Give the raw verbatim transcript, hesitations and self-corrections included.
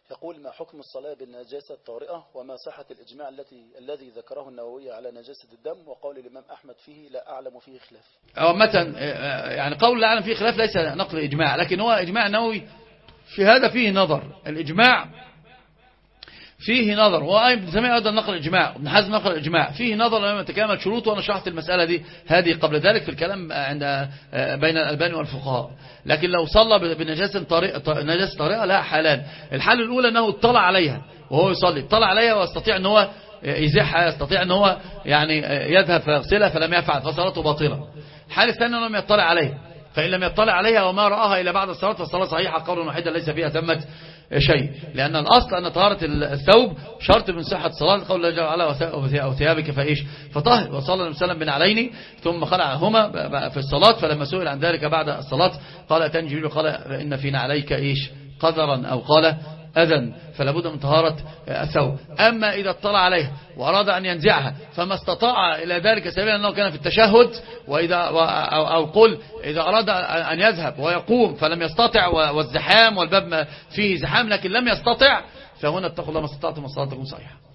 يقول: ما حكم الصلاة بالنجاسة الطارئة، وما صحة الإجماع التي الذي ذكره النووي على نجاسة الدم، وقول الإمام أحمد فيه لا أعلم فيه خلاف؟ أو مثلا يعني قول لا أعلم فيه خلاف ليس نقل إجماع، لكن هو إجماع النووي في هذا فيه نظر. الإجماع فيه نظر، وابن تيمية أيضا نقل الإجماع، ابن حزم نقل الإجماع، فيه نظر لما تكامل شروط. وأنا شرحت المسألة دي هذه قبل ذلك في الكلام عند بين الألباني والفقهاء. لكن لو صلى بنجاسة طارئة نجاسة طارئة لا حالان. الحالة الأولى أنه اطلع عليها وهو يصلي، اطلع عليها ويستطيع أن هو يزيحها، يستطيع أن هو يعني يذهب فيغسلها فلم يفعل فصلاته باطلة. الحالة الثانية أنه لم يطلع عليها، فإن لم يطلع عليها وما رآها إلى بعد الصلاة فالصلاة صحيحة قولا واحدا ليس فيها تمت شيء. لأن الأصل أن طهارة الثوب شرط من صحة الصلاة، قول الله جل وعلا: أو ثيابك فإيش فطهر. وصلى النبي صلى الله عليه وسلم بنعلين ثم خلعهما في الصلاة، فلما سئل عن ذلك بعد الصلاة قال: أتاني جبريل قال إن في نعليك إيش قذرا، أو قال أذن، فلا بد من طهارة الثوب. أما إذا اطلع عليها وأراد أن ينزعها فما استطاع إلى ذلك سبيلا أنه كان في التشهد، وإذا أو, أو قل إذا أراد أن يذهب ويقوم فلم يستطع والزحام والباب فيه زحام لكن لم يستطع، فهنا اتقوا الله ما استطعتم والصلاة تكون صحيحة.